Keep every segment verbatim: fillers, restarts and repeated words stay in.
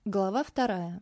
Глава вторая.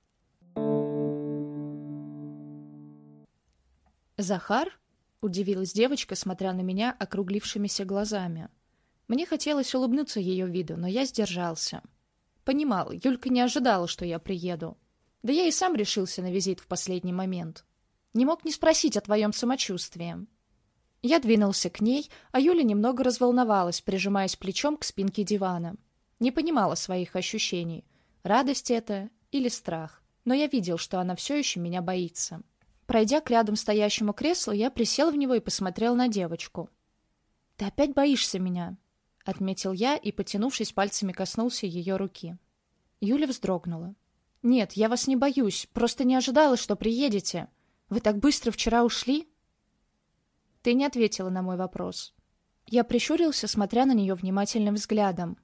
«Захар?» — удивилась девочка, смотря на меня округлившимися глазами. Мне хотелось улыбнуться ее виду, но я сдержался. Понимал, Юлька не ожидала, что я приеду. Да я и сам решился на визит в последний момент. Не мог не спросить о твоем самочувствии. Я двинулся к ней, а Юля немного разволновалась, прижимаясь плечом к спинке дивана. Не понимала своих ощущений. Радость это или страх. Но я видел, что она все еще меня боится. Пройдя к рядом стоящему креслу, я присел в него и посмотрел на девочку. «Ты опять боишься меня?» — отметил я и, потянувшись пальцами, коснулся ее руки. Юля вздрогнула. «Нет, я вас не боюсь, просто не ожидала, что приедете. Вы так быстро вчера ушли?» Ты не ответила на мой вопрос. Я прищурился, смотря на нее внимательным взглядом.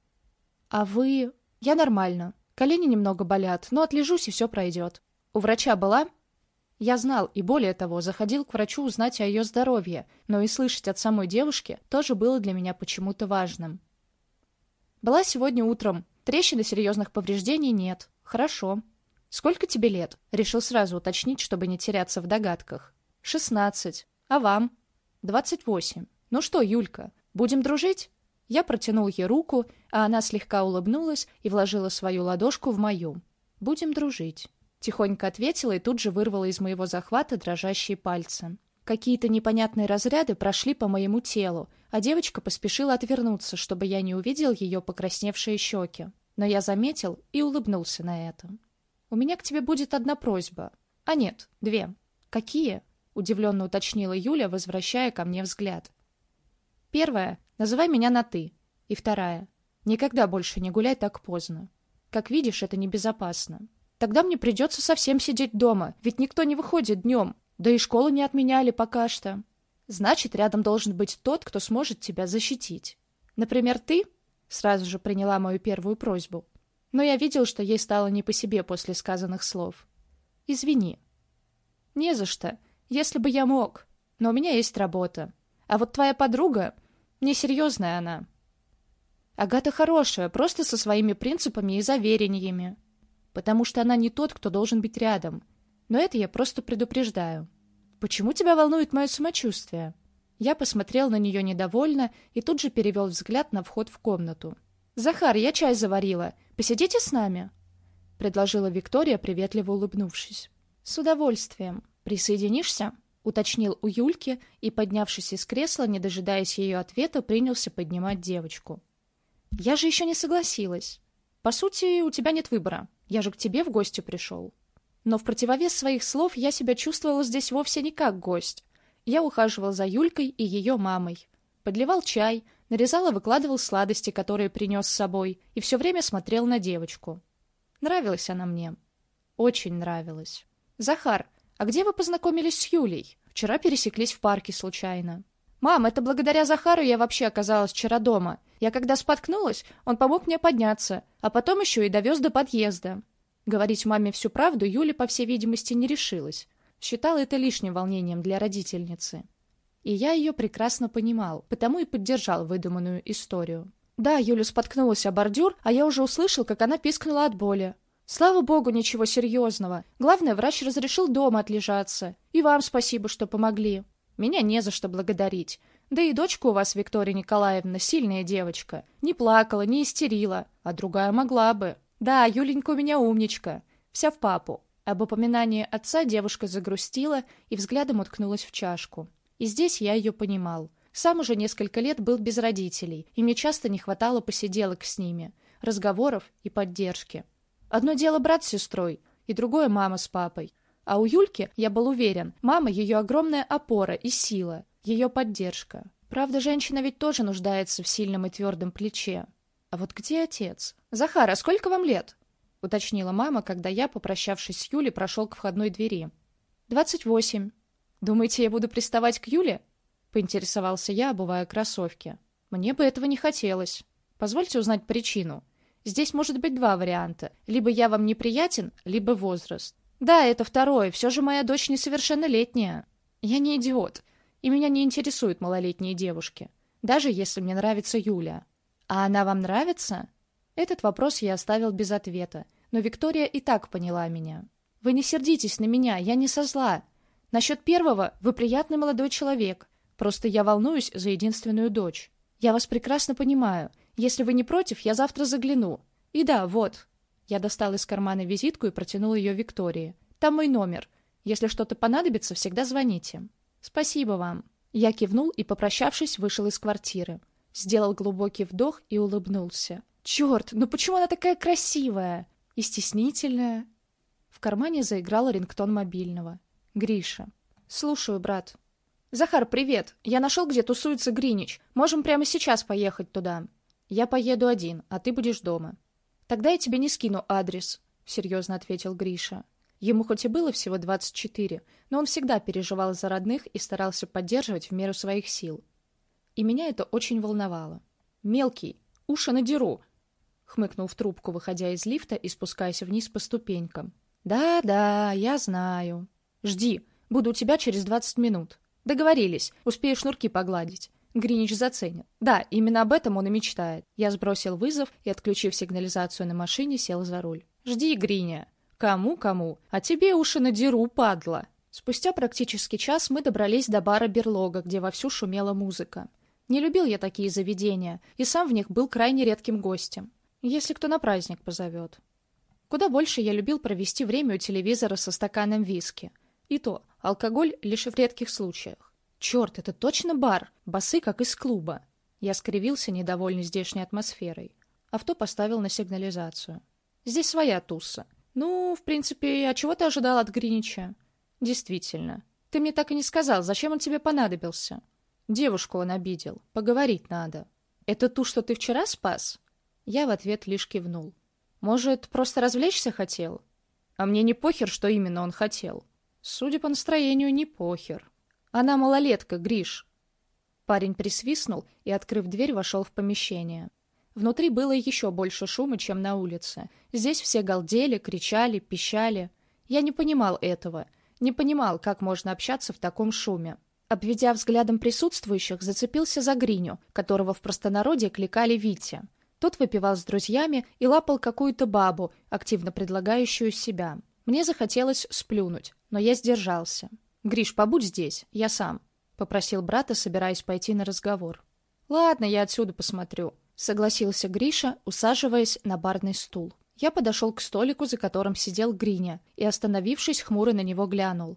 «А вы...» «Я нормально. Колени немного болят, но отлежусь, и все пройдет. У врача была?» Я знал и, более того, заходил к врачу узнать о ее здоровье, но и слышать от самой девушки тоже было для меня почему-то важным. «Была сегодня утром. Трещин и серьезных повреждений нет. Хорошо. Сколько тебе лет?» Решил сразу уточнить, чтобы не теряться в догадках. «Шестнадцать. А вам?» «Двадцать восемь. Ну что, Юлька, будем дружить?» Я протянул ей руку, а она слегка улыбнулась и вложила свою ладошку в мою. «Будем дружить», — тихонько ответила и тут же вырвала из моего захвата дрожащие пальцы. Какие-то непонятные разряды прошли по моему телу, а девочка поспешила отвернуться, чтобы я не увидел ее покрасневшие щеки. Но я заметил и улыбнулся на это. «У меня к тебе будет одна просьба. А нет, две». «Какие?» — удивленно уточнила Юля, возвращая ко мне взгляд. «Первая. Называй меня на «ты». И вторая. Никогда больше не гуляй так поздно. Как видишь, это небезопасно. Тогда мне придется совсем сидеть дома, ведь никто не выходит днем. Да и школу не отменяли пока что. Значит, рядом должен быть тот, кто сможет тебя защитить. Например, ты?» Сразу же приняла мою первую просьбу. Но я видел, что ей стало не по себе после сказанных слов. «Извини». «Не за что. Если бы я мог. Но у меня есть работа. А вот твоя подруга... Несерьезная она. Агата хорошая, просто со своими принципами и заверениями. Потому что она не тот, кто должен быть рядом. Но это я просто предупреждаю. Почему тебя волнует мое самочувствие?» Я посмотрел на нее недовольно и тут же перевел взгляд на вход в комнату. «Захар, я чай заварила. Посидите с нами?» — предложила Виктория, приветливо улыбнувшись. «С удовольствием. Присоединишься?» — уточнил у Юльки и, поднявшись из кресла, не дожидаясь ее ответа, принялся поднимать девочку. «Я же еще не согласилась. По сути, у тебя нет выбора. Я же к тебе в гости пришел». Но в противовес своих слов я себя чувствовала здесь вовсе не как гость. Я ухаживал за Юлькой и ее мамой. Подливал чай, нарезал и выкладывал сладости, которые принес с собой, и все время смотрел на девочку. Нравилась она мне. Очень нравилась. «Захар, а где вы познакомились с Юлей? Вчера пересеклись в парке случайно». «Мам, это благодаря Захару я вообще оказалась вчера дома. Я когда споткнулась, он помог мне подняться, а потом еще и довез до подъезда». Говорить маме всю правду Юля, по всей видимости, не решилась. Считала это лишним волнением для родительницы. И я ее прекрасно понимал, потому и поддержал выдуманную историю. Да, Юля споткнулась о бордюр, а я уже услышал, как она пискнула от боли. Слава богу, ничего серьезного. Главное, врач разрешил дома отлежаться. И вам спасибо, что помогли. Меня не за что благодарить. Да и дочка у вас, Виктория Николаевна, сильная девочка. Не плакала, не истерила, а другая могла бы. Да, Юленька у меня умничка. Вся в папу». Об упоминании отца девушка загрустила и взглядом уткнулась в чашку. И здесь я ее понимал. Сам уже несколько лет был без родителей, и мне часто не хватало посиделок с ними, разговоров и поддержки. Одно дело брат с сестрой, и другое мама с папой. А у Юльки, я был уверен, мама ее огромная опора и сила, ее поддержка. Правда, женщина ведь тоже нуждается в сильном и твердом плече. А вот где отец? «Захар, а сколько вам лет?» — уточнила мама, когда я, попрощавшись с Юлей, прошел к входной двери. «Двадцать восемь. Думаете, я буду приставать к Юле?» — поинтересовался я, обувая кроссовки. «Мне бы этого не хотелось. Позвольте узнать причину. Здесь может быть два варианта. Либо я вам неприятен, либо возраст». «Да, это второе. Все же моя дочь несовершеннолетняя. Я не идиот, и меня не интересуют малолетние девушки, даже если мне нравится Юля». «А она вам нравится?» Этот вопрос я оставил без ответа, но Виктория и так поняла меня. «Вы не сердитесь на меня, я не со зла. Насчет первого вы приятный молодой человек. Просто я волнуюсь за единственную дочь. Я вас прекрасно понимаю. Если вы не против, я завтра загляну. И да, вот». Я достал из кармана визитку и протянул ее Виктории. «Там мой номер. Если что-то понадобится, всегда звоните». «Спасибо вам». Я кивнул и, попрощавшись, вышел из квартиры. Сделал глубокий вдох и улыбнулся. «Черт, ну почему она такая красивая и стеснительная?» В кармане заиграл рингтон мобильного. Гриша. «Слушаю, брат». «Захар, привет. Я нашел, где тусуется Гринич. Можем прямо сейчас поехать туда». «Я поеду один, а ты будешь дома». «Тогда я тебе не скину адрес», — серьезно ответил Гриша. Ему хоть и было всего двадцать четыре, но он всегда переживал за родных и старался поддерживать в меру своих сил. И меня это очень волновало. «Мелкий, уши надеру», — хмыкнул в трубку, выходя из лифта и спускаясь вниз по ступенькам. «Да-да, я знаю. Жди, буду у тебя через двадцать минут. Договорились, успею шнурки погладить. Гринич заценит. Да, именно об этом он и мечтает». Я сбросил вызов и, отключив сигнализацию на машине, сел за руль. «Жди, Гриня. Кому-кому, а тебе уши надеру, падла». Спустя практически час мы добрались до бара «Берлога», где вовсю шумела музыка. Не любил я такие заведения, и сам в них был крайне редким гостем, если кто на праздник позовет. Куда больше я любил провести время у телевизора со стаканом виски. И то, алкоголь лишь в редких случаях. Черт, это точно бар, басы как из клуба. Я скривился, недовольный здешней атмосферой. Авто поставил на сигнализацию. Здесь своя туса. Ну, в принципе, а чего ты ожидал от Гринича? Действительно. Ты мне так и не сказал, зачем он тебе понадобился? Девушку он обидел. Поговорить надо. Это ту, что ты вчера спас? Я в ответ лишь кивнул. Может, просто развлечься хотел? А мне не похер, что именно он хотел. Судя по настроению, не похер. Она малолетка, Гриш. Парень присвистнул и, открыв дверь, вошел в помещение. Внутри было еще больше шума, чем на улице. Здесь все галдели, кричали, пищали. Я не понимал этого. Не понимал, как можно общаться в таком шуме. Обведя взглядом присутствующих, зацепился за Гриню, которого в простонародье кликали Витя. Тот выпивал с друзьями и лапал какую-то бабу, активно предлагающую себя. Мне захотелось сплюнуть, но я сдержался. «Гриш, побудь здесь, я сам», — попросил брата, собираясь пойти на разговор. «Ладно, я отсюда посмотрю», — согласился Гриша, усаживаясь на барный стул. Я подошел к столику, за которым сидел Гриня, и, остановившись, хмуро на него глянул.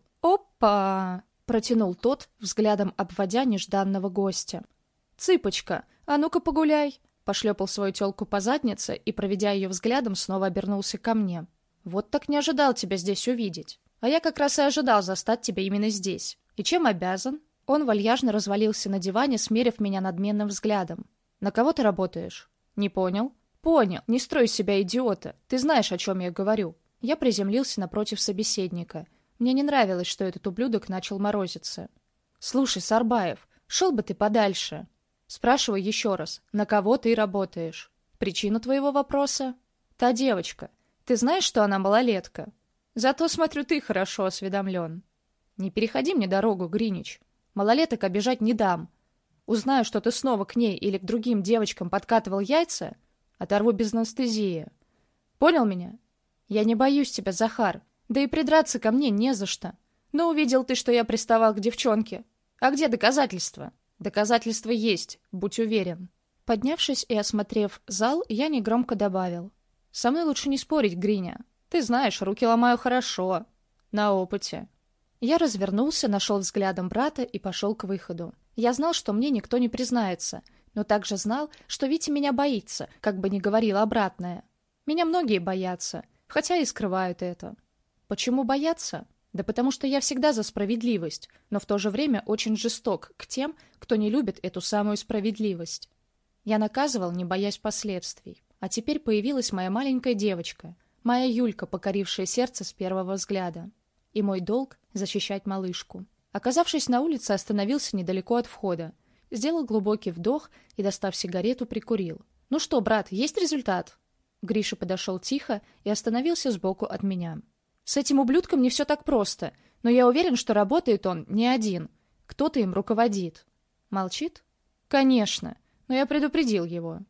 «Опа!» — протянул тот, взглядом обводя нежданного гостя. «Цыпочка, а ну-ка погуляй!» — пошлепал свою тёлку по заднице и, проведя ее взглядом, снова обернулся ко мне. «Вот так не ожидал тебя здесь увидеть. А я как раз и ожидал застать тебя именно здесь. И чем обязан?» Он вальяжно развалился на диване, смерив меня надменным взглядом. «На кого ты работаешь?» «Не понял?» «Понял. Не строй из себя идиота. Ты знаешь, о чем я говорю». Я приземлился напротив собеседника. Мне не нравилось, что этот ублюдок начал морозиться. «Слушай, Сарбаев, шел бы ты подальше. Спрашиваю еще раз, на кого ты работаешь? Причина твоего вопроса?» «Та девочка. Ты знаешь, что она малолетка? Зато, смотрю, ты хорошо осведомлен. Не переходи мне дорогу, Гринич. Малолеток обижать не дам. Узнаю, что ты снова к ней или к другим девочкам подкатывал яйца, оторву без анестезии. Понял меня? Я не боюсь тебя, Захар. Да и придраться ко мне не за что. Но увидел ты, что я приставал к девчонке. А где доказательства? Доказательства есть, будь уверен». Поднявшись и осмотрев зал, я негромко добавил. «Со мной лучше не спорить, Гриня. Ты знаешь, руки ломаю хорошо. На опыте». Я развернулся, нашел взглядом брата и пошел к выходу. Я знал, что мне никто не признается, но также знал, что Витя меня боится, как бы ни говорил обратное. Меня многие боятся, хотя и скрывают это. Почему боятся? Да потому что я всегда за справедливость, но в то же время очень жесток к тем, кто не любит эту самую справедливость. Я наказывал, не боясь последствий. А теперь появилась моя маленькая девочка, моя Юлька, покорившая сердце с первого взгляда. И мой долг — защищать малышку. Оказавшись на улице, остановился недалеко от входа. Сделал глубокий вдох и, достав сигарету, прикурил. «Ну что, брат, есть результат?» Гриша подошел тихо и остановился сбоку от меня. «С этим ублюдком не все так просто, но я уверен, что работает он не один. Кто-то им руководит». «Молчит?» «Конечно, но я предупредил его».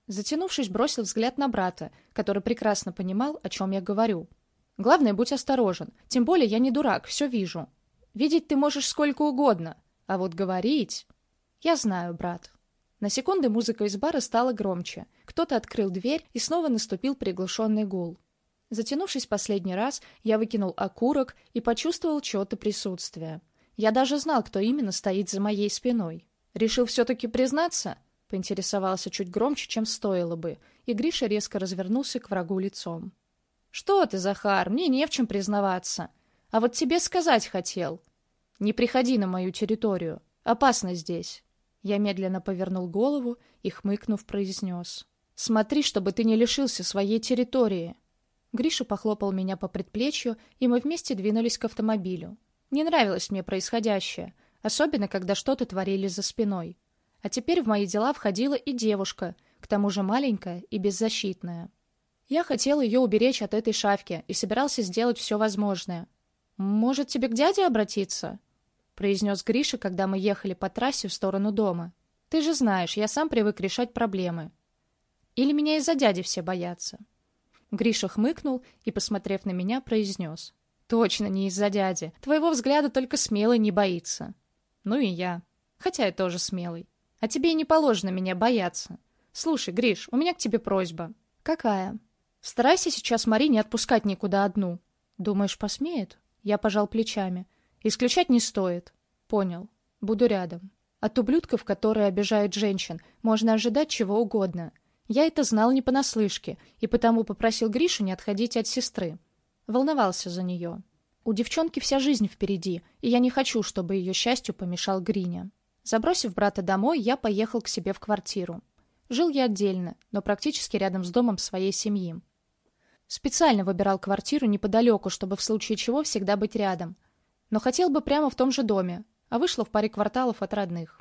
Затянувшись, бросил взгляд на брата, который прекрасно понимал, о чем я говорю. «Главное, будь осторожен. Тем более я не дурак, все вижу. Видеть ты можешь сколько угодно, а вот говорить...» «Я знаю, брат». На секунду музыка из бара стала громче. Кто-то открыл дверь, и снова наступил приглушенный гул. Затянувшись последний раз, я выкинул окурок и почувствовал чье-то присутствие. Я даже знал, кто именно стоит за моей спиной. «Решил все-таки признаться?» — поинтересовался чуть громче, чем стоило бы, и Гриша резко развернулся к врагу лицом. «Что ты, Захар, мне не в чем признаваться. А вот тебе сказать хотел. Не приходи на мою территорию. Опасно здесь». Я медленно повернул голову и, хмыкнув, произнес. «Смотри, чтобы ты не лишился своей территории». Гриша похлопал меня по предплечью, и мы вместе двинулись к автомобилю. Не нравилось мне происходящее, особенно когда что-то творили за спиной. А теперь в мои дела входила и девушка, к тому же маленькая и беззащитная. Я хотел ее уберечь от этой шавки и собирался сделать все возможное. «Может, тебе к дяде обратиться?» — произнес Гриша, когда мы ехали по трассе в сторону дома. «Ты же знаешь, я сам привык решать проблемы. Или меня из-за дяди все боятся?» Гриша хмыкнул и, посмотрев на меня, произнес. «Точно не из-за дяди. Твоего взгляда только смелый не боится». «Ну и я. Хотя я тоже смелый. А тебе и не положено меня бояться. Слушай, Гриш, у меня к тебе просьба». «Какая?» «Старайся сейчас Мари не отпускать никуда одну». «Думаешь, посмеет?» Я пожал плечами. «Исключать не стоит». «Понял. Буду рядом». От ублюдков, которые обижают женщин, можно ожидать чего угодно. Я это знал не понаслышке, и потому попросил Гришу не отходить от сестры. Волновался за нее. У девчонки вся жизнь впереди, и я не хочу, чтобы ее счастью помешал Гриня. Забросив брата домой, я поехал к себе в квартиру. Жил я отдельно, но практически рядом с домом своей семьи. Специально выбирал квартиру неподалеку, чтобы в случае чего всегда быть рядом. Но хотел бы прямо в том же доме, а вышло в паре кварталов от родных.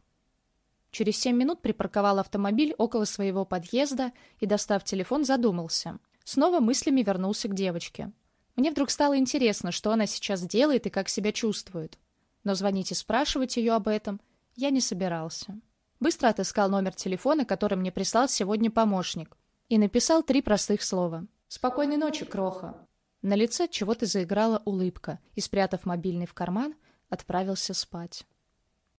Через семь минут припарковал автомобиль около своего подъезда и, достав телефон, задумался. Снова мыслями вернулся к девочке. Мне вдруг стало интересно, что она сейчас делает и как себя чувствует. Но звонить и спрашивать ее об этом я не собирался. Быстро отыскал номер телефона, который мне прислал сегодня помощник, и написал три простых слова. «Спокойной ночи, кроха». На лице чего-то заиграла улыбка, и, спрятав мобильный в карман, отправился спать.